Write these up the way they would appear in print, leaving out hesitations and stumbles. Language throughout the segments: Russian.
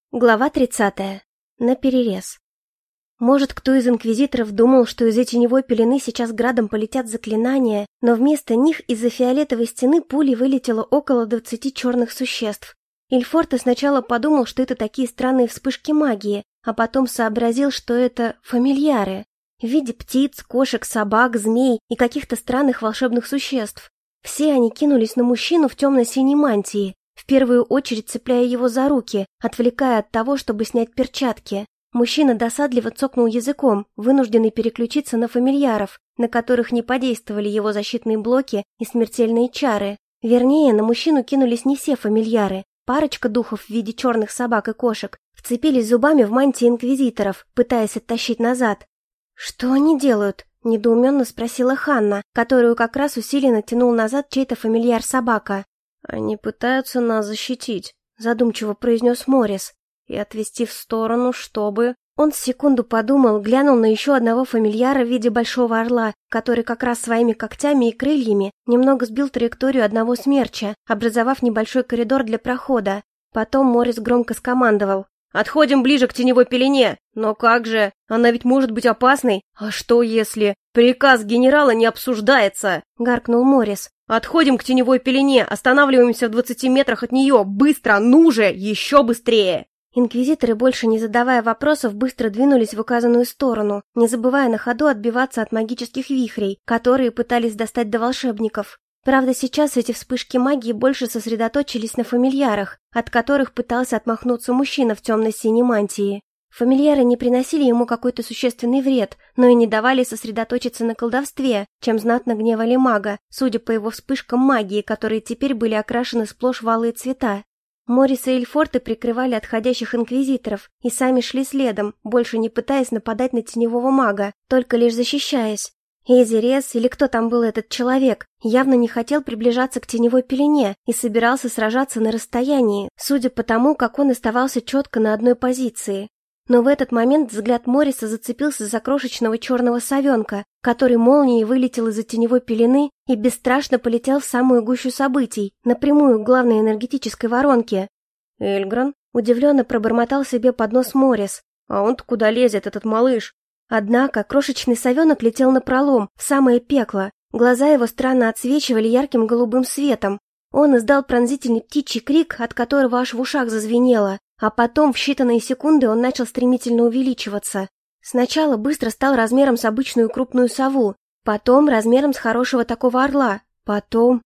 Глава 30. Наперерез. Может, кто из инквизиторов думал, что из теневой пелены сейчас градом полетят заклинания, но вместо них из-за фиолетовой стены пулей вылетело около 20 черных существ. Ильфорте сначала подумал, что это такие странные вспышки магии, а потом сообразил, что это фамильяры в виде птиц, кошек, собак, змей и каких-то странных волшебных существ. Все они кинулись на мужчину в темно-синей мантии, в первую очередь цепляя его за руки, отвлекая от того, чтобы снять перчатки. Мужчина досадливо цокнул языком, вынужденный переключиться на фамильяров, на которых не подействовали его защитные блоки и смертельные чары. Вернее, на мужчину кинулись не все фамильяры. Парочка духов в виде черных собак и кошек вцепились зубами в мантии инквизиторов, пытаясь оттащить назад. «Что они делают?» – недоуменно спросила Ханна, которую как раз усиленно тянул назад чей-то фамильяр-собака. «Они пытаются нас защитить», — задумчиво произнес Моррис, «и отвести в сторону, чтобы...» Он секунду подумал, глянул на еще одного фамильяра в виде большого орла, который как раз своими когтями и крыльями немного сбил траекторию одного смерча, образовав небольшой коридор для прохода. Потом Моррис громко скомандовал: «Отходим ближе к теневой пелене! Но как же? Она ведь может быть опасной! А что если... Приказ генерала не обсуждается!» — гаркнул Моррис. «Отходим к теневой пелене, останавливаемся в 20 метрах от нее! Быстро! Ну же! Еще быстрее!» Инквизиторы, больше не задавая вопросов, быстро двинулись в указанную сторону, не забывая на ходу отбиваться от магических вихрей, которые пытались достать до волшебников. Правда, сейчас эти вспышки магии больше сосредоточились на фамильярах, от которых пытался отмахнуться мужчина в темно-синей мантии. Фамильяры не приносили ему какой-то существенный вред, но и не давали сосредоточиться на колдовстве, чем знатно гневали мага, судя по его вспышкам магии, которые теперь были окрашены сплошь в алые цвета. Моррис и Ильфорте прикрывали отходящих инквизиторов и сами шли следом, больше не пытаясь нападать на теневого мага, только лишь защищаясь. Эзерес, или кто там был этот человек, явно не хотел приближаться к теневой пелене и собирался сражаться на расстоянии, судя по тому, как он оставался четко на одной позиции. Но в этот момент взгляд Морриса зацепился за крошечного черного совенка, который молнией вылетел из-за теневой пелены и бесстрашно полетел в самую гущу событий, напрямую к главной энергетической воронке. «Эльгран?» — удивленно пробормотал себе под нос Моррис. «А он-то куда лезет, этот малыш?» Однако крошечный совенок летел напролом, в самое пекло. Глаза его странно отсвечивали ярким голубым светом. Он издал пронзительный птичий крик, от которого аж в ушах зазвенело. А потом в считанные секунды он начал стремительно увеличиваться. Сначала быстро стал размером с обычную крупную сову, потом размером с хорошего такого орла, потом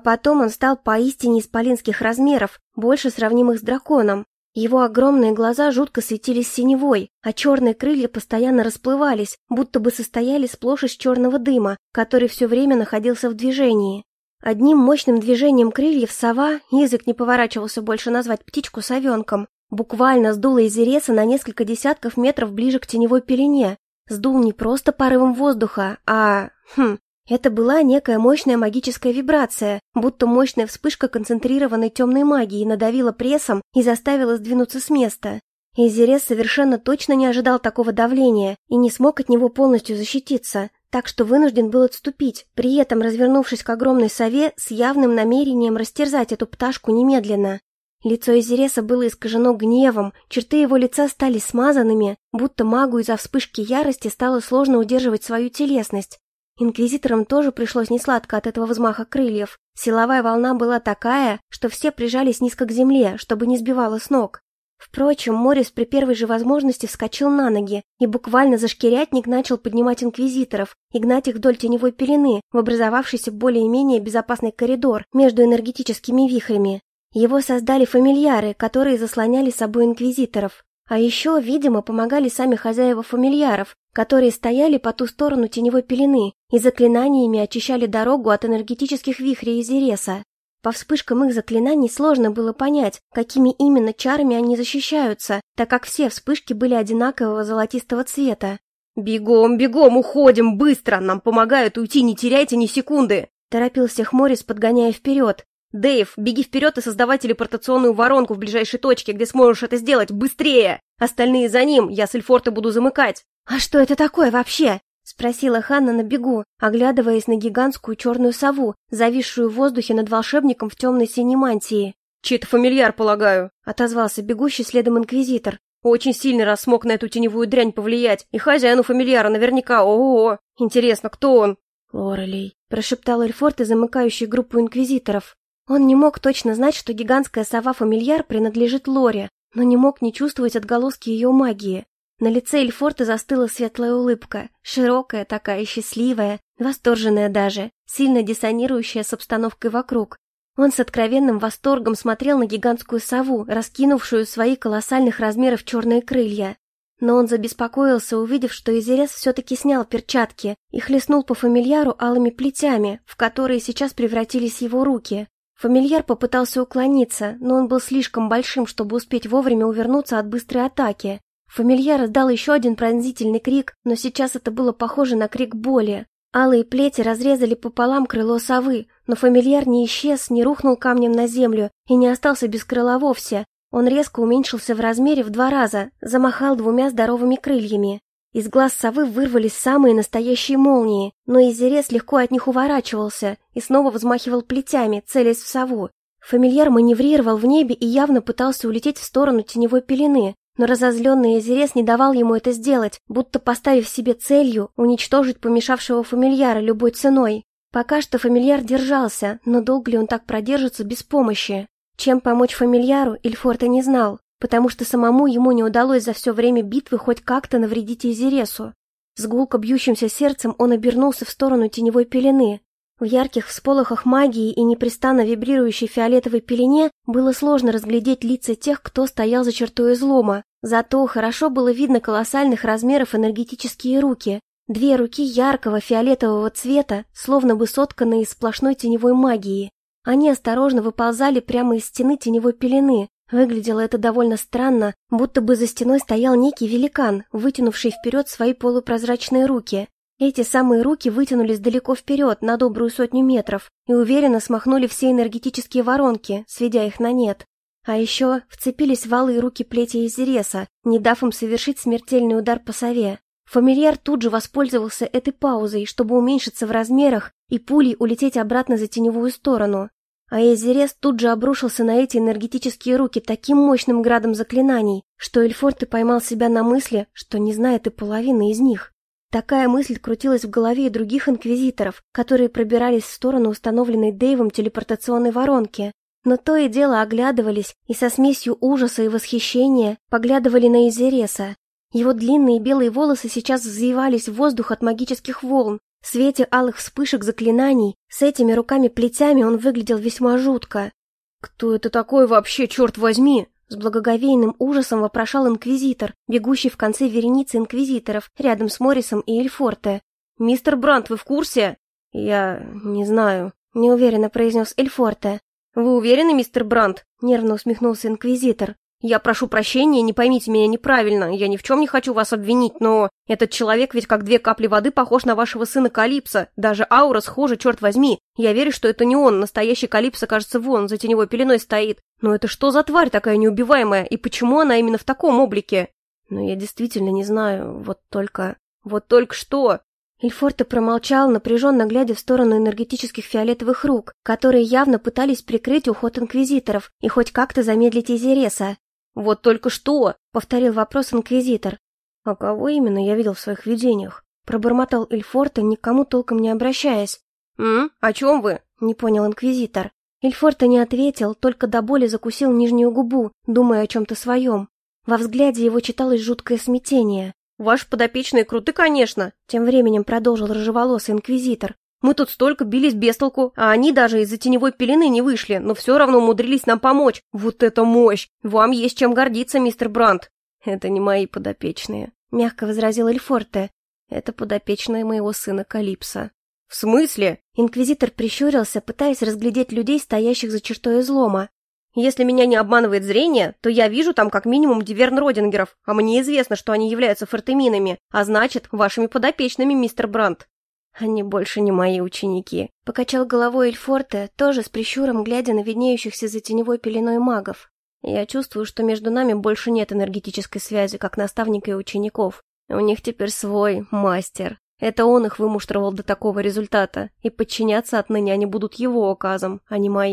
он стал поистине исполинских размеров, больше сравнимых с драконом. Его огромные глаза жутко светились синевой, а черные крылья постоянно расплывались, будто бы состояли сплошь из черного дыма, который все время находился в движении. Одним мощным движением крыльев сова, язык не поворачивался больше назвать птичку совенком, буквально сдуло Эзереса на несколько десятков метров ближе к теневой пелене. Сдул не просто порывом воздуха, это была некая мощная магическая вибрация, будто мощная вспышка концентрированной темной магии надавила прессом и заставила сдвинуться с места. Эзерес совершенно точно не ожидал такого давления и не смог от него полностью защититься, так что вынужден был отступить, при этом развернувшись к огромной сове с явным намерением растерзать эту пташку немедленно. Лицо Эзереса было искажено гневом, черты его лица стали смазанными, будто магу из-за вспышки ярости стало сложно удерживать свою телесность. Инквизиторам тоже пришлось несладко от этого взмаха крыльев. Силовая волна была такая, что все прижались низко к земле, чтобы не сбивало с ног. Впрочем, Моррис при первой же возможности вскочил на ноги и буквально за шкирятник начал поднимать инквизиторов и гнать их вдоль теневой пелены в образовавшийся более-менее безопасный коридор между энергетическими вихрями. Его создали фамильяры, которые заслоняли собой инквизиторов. А еще, видимо, помогали сами хозяева фамильяров, которые стояли по ту сторону теневой пелены и заклинаниями очищали дорогу от энергетических вихрей Эзереса. По вспышкам их заклинаний сложно было понять, какими именно чарами они защищаются, так как все вспышки были одинакового золотистого цвета. «Бегом, бегом, уходим, быстро! Нам помогают уйти, не теряйте ни секунды!» — торопил всех Моррис, подгоняя вперед. «Дэйв, беги вперед и создавай телепортационную воронку в ближайшей точке, где сможешь это сделать, быстрее! Остальные за ним, я с Ильфорте буду замыкать!» «А что это такое вообще?» — спросила Ханна на бегу, оглядываясь на гигантскую черную сову, зависшую в воздухе над волшебником в темной синей мантии. «Чей-то фамильяр, полагаю», — отозвался бегущий следом инквизитор. «Очень сильный, раз смог на эту теневую дрянь повлиять. И хозяину фамильяра наверняка, ого-го. Интересно, кто он?» «Лорелей», — прошептал Эльфорте, замыкающий группу инквизиторов. Он не мог точно знать, что гигантская сова-фамильяр принадлежит Лоре, но не мог не чувствовать отголоски ее магии. На лице Эльфорте застыла светлая улыбка, широкая такая, счастливая, восторженная даже, сильно диссонирующая с обстановкой вокруг. Он с откровенным восторгом смотрел на гигантскую сову, раскинувшую свои колоссальных размеров черные крылья. Но он забеспокоился, увидев, что Изерес все-таки снял перчатки и хлестнул по фамильяру алыми плетями, в которые сейчас превратились его руки. Фамильяр попытался уклониться, но он был слишком большим, чтобы успеть вовремя увернуться от быстрой атаки. Фамильяр издал еще один пронзительный крик, но сейчас это было похоже на крик боли. Алые плети разрезали пополам крыло совы, но фамильяр не исчез, не рухнул камнем на землю и не остался без крыла вовсе. Он резко уменьшился в размере в 2 раза, замахал 2 здоровыми крыльями. Из глаз совы вырвались самые настоящие молнии, но Изерес легко от них уворачивался и снова взмахивал плетями, целясь в сову. Фамильяр маневрировал в небе и явно пытался улететь в сторону теневой пелены, но разозленный Изерес не давал ему это сделать, будто поставив себе целью уничтожить помешавшего фамильяра любой ценой. Пока что фамильяр держался, но долго ли он так продержится без помощи? Чем помочь фамильяру, Эльфорте не знал, потому что самому ему не удалось за все время битвы хоть как-то навредить Изересу. С гулко бьющимся сердцем он обернулся в сторону теневой пелены. В ярких всполохах магии и непрестанно вибрирующей фиолетовой пелене было сложно разглядеть лица тех, кто стоял за чертой излома. Зато хорошо было видно колоссальных размеров энергетические руки. 2 руки яркого фиолетового цвета, словно бы сотканные из сплошной теневой магии. Они осторожно выползали прямо из стены теневой пелены. Выглядело это довольно странно, будто бы за стеной стоял некий великан, вытянувший вперед свои полупрозрачные руки. Эти самые руки вытянулись далеко вперед, на добрую 100 метров, и уверенно смахнули все энергетические воронки, сведя их на нет. А еще вцепились в алые руки плети Изереса, не дав им совершить смертельный удар по сове. Фамильяр тут же воспользовался этой паузой, чтобы уменьшиться в размерах и пулей улететь обратно за теневую сторону. А Изерес тут же обрушился на эти энергетические руки таким мощным градом заклинаний, что Эльфорте поймал себя на мысли, что не знает и половины из них. Такая мысль крутилась в голове и других инквизиторов, которые пробирались в сторону установленной Дэйвом телепортационной воронки. Но то и дело оглядывались и со смесью ужаса и восхищения поглядывали на Изереса. Его длинные белые волосы сейчас взвивались в воздух от магических волн. В свете алых вспышек заклинаний, с этими руками-плетями он выглядел весьма жутко. «Кто это такой вообще, черт возьми?» С благоговейным ужасом вопрошал инквизитор, бегущий в конце вереницы инквизиторов, рядом с Моррисом и Эльфорте. «Мистер Брант, вы в курсе?» «Я не знаю», — неуверенно произнес Эльфорте. «Вы уверены, мистер Брант?» — нервно усмехнулся инквизитор. «Я прошу прощения, не поймите меня неправильно, я ни в чем не хочу вас обвинить, но этот человек ведь как 2 капли воды похож на вашего сына Калипсо, даже аура схожа, черт возьми. Я верю, что это не он, настоящий Калипсо, кажется, вон, за теневой пеленой стоит. Но это что за тварь такая неубиваемая, и почему она именно в таком облике?» «Ну, я действительно не знаю, вот только...» «Вот только что?» Эльфорте промолчал, напряженно глядя в сторону энергетических фиолетовых рук, которые явно пытались прикрыть уход инквизиторов и хоть как-то замедлить Изереса. «Вот только что!» — повторил вопрос инквизитор. «А кого именно я видел в своих видениях?» — пробормотал Эльфорте, никому толком не обращаясь. О чем вы?» — не понял инквизитор. Эльфорте не ответил, только до боли закусил нижнюю губу, думая о чем-то своем. Во взгляде его читалось жуткое смятение. «Ваши подопечные круты, конечно!» — тем временем продолжил рыжеволосый инквизитор. «Мы тут столько бились без толку, а они даже из-за теневой пелены не вышли, но все равно умудрились нам помочь. Вот это мощь! Вам есть чем гордиться, мистер Брант!» «Это не мои подопечные», — мягко возразил Эльфорте. «Это подопечные моего сына Калипсо». «В смысле?» Инквизитор прищурился, пытаясь разглядеть людей, стоящих за чертой излома. «Если меня не обманывает зрение, то я вижу там как минимум диверн Родингеров, а мне известно, что они являются фортеминами, а значит, вашими подопечными, мистер Брант». «Они больше не мои ученики», — покачал головой Эльфорте, тоже с прищуром глядя на виднеющихся за теневой пеленой магов. «Я чувствую, что между нами больше нет энергетической связи, как наставника и учеников. У них теперь свой мастер. Это он их вымуштровал до такого результата, и подчиняться отныне они будут его указам, а не моим».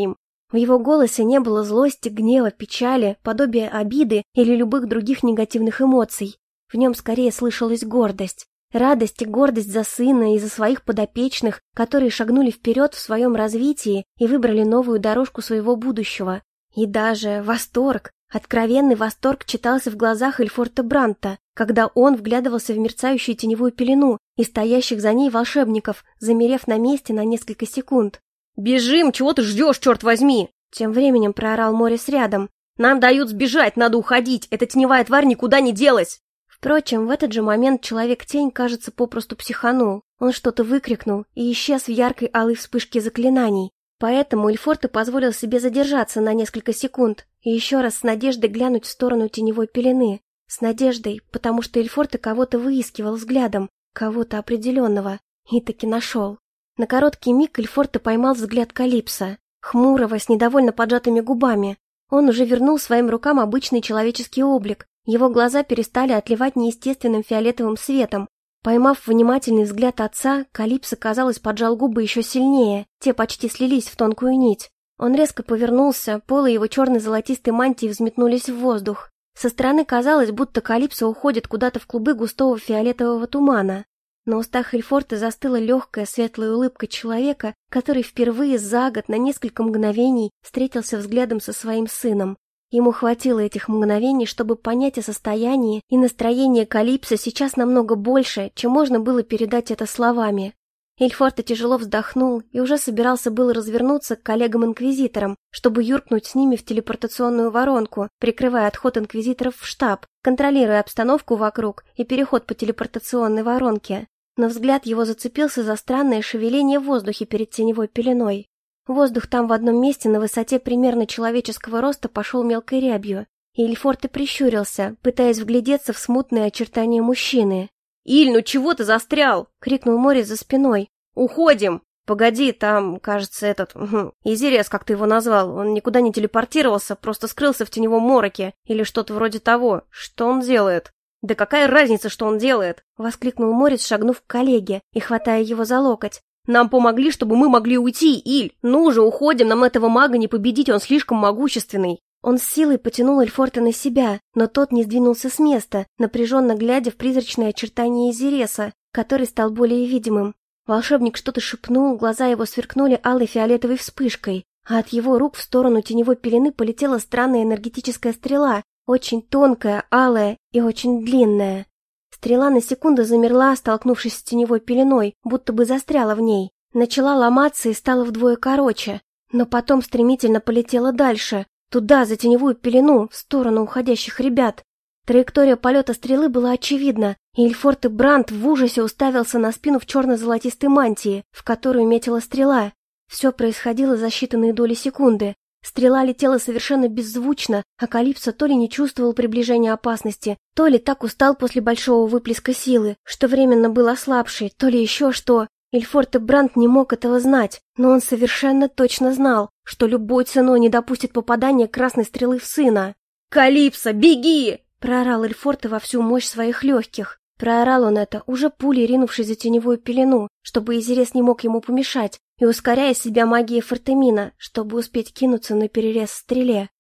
В его голосе не было злости, гнева, печали, подобия обиды или любых других негативных эмоций. В нем скорее слышалась гордость. Радость и гордость за сына и за своих подопечных, которые шагнули вперед в своем развитии и выбрали новую дорожку своего будущего. И даже восторг, откровенный восторг читался в глазах Эльфорта Бранта, когда он вглядывался в мерцающую теневую пелену и стоящих за ней волшебников, замерев на месте на несколько секунд. «Бежим! Чего ты ждешь, черт возьми?» Тем временем проорал Морис рядом. «Нам дают сбежать, надо уходить! Эта теневая тварь никуда не делась!» Впрочем, в этот же момент Человек-тень, кажется, попросту психанул. Он что-то выкрикнул и исчез в яркой алой вспышке заклинаний. Поэтому Эльфорт и позволил себе задержаться на несколько секунд и еще раз с надеждой глянуть в сторону теневой пелены. С надеждой, потому что Эльфорт и кого-то выискивал взглядом, кого-то определенного, и таки нашел. На короткий миг Эльфорт поймал взгляд Калипсо, хмурого, с недовольно поджатыми губами. Он уже вернул своим рукам обычный человеческий облик. Его глаза перестали отливать неестественным фиолетовым светом. Поймав внимательный взгляд отца, Калипсо, казалось, поджал губы еще сильнее, те почти слились в тонкую нить. Он резко повернулся, полы его черно-золотистой мантии взметнулись в воздух. Со стороны казалось, будто Калипсо уходит куда-то в клубы густого фиолетового тумана. На устах Эльфорта застыла легкая светлая улыбка человека, который впервые за год на несколько мгновений встретился взглядом со своим сыном. Ему хватило этих мгновений, чтобы понять о состоянии и настроении Калипсо сейчас намного больше, чем можно было передать это словами. Эльфорта тяжело вздохнул и уже собирался было развернуться к коллегам-инквизиторам, чтобы юркнуть с ними в телепортационную воронку, прикрывая отход инквизиторов в штаб, контролируя обстановку вокруг и переход по телепортационной воронке. Но взгляд его зацепился за странное шевеление в воздухе перед теневой пеленой. Воздух там в одном месте на высоте примерно человеческого роста пошел мелкой рябью, и Эльфорт и прищурился, пытаясь вглядеться в смутные очертания мужчины. «Иль, ну чего ты застрял?» — крикнул Морис за спиной. «Уходим!» «Погоди, там, кажется, Изирес, как ты его назвал, он никуда не телепортировался, просто скрылся в теневом мороке, или что-то вроде того. Что он делает?» «Да какая разница, что он делает?» — воскликнул Морис, шагнув к коллеге и хватая его за локоть. «Нам помогли, чтобы мы могли уйти, Иль! Ну же, уходим, нам этого мага не победить, он слишком могущественный!» Он с силой потянул Эльфорта на себя, но тот не сдвинулся с места, напряженно глядя в призрачные очертания Изиреса, который стал более видимым. Волшебник что-то шепнул, глаза его сверкнули алой фиолетовой вспышкой, а от его рук в сторону теневой пелены полетела странная энергетическая стрела, очень тонкая, алая и очень длинная. Стрела на секунду замерла, столкнувшись с теневой пеленой, будто бы застряла в ней. Начала ломаться и стала вдвое короче, но потом стремительно полетела дальше, туда, за теневую пелену, в сторону уходящих ребят. Траектория полета стрелы была очевидна, и Эльфорт и Брант в ужасе уставился на спину в черно-золотистой мантии, в которую метила стрела. Все происходило за считанные доли секунды. Стрела летела совершенно беззвучно, а Калипсо то ли не чувствовал приближения опасности, то ли так устал после большого выплеска силы, что временно был ослабший, то ли еще что. Эльфорт и Брант не мог этого знать, но он совершенно точно знал, что любой ценой не допустит попадания красной стрелы в сына. «Калипсо, беги!» — проорал Эльфорт во всю мощь своих легких. Проорал он это, уже пулей ринувшись за теневую пелену, чтобы Изирес не мог ему помешать, и ускоряя себя магией Фортемина, чтобы успеть кинуться на перерез стреле.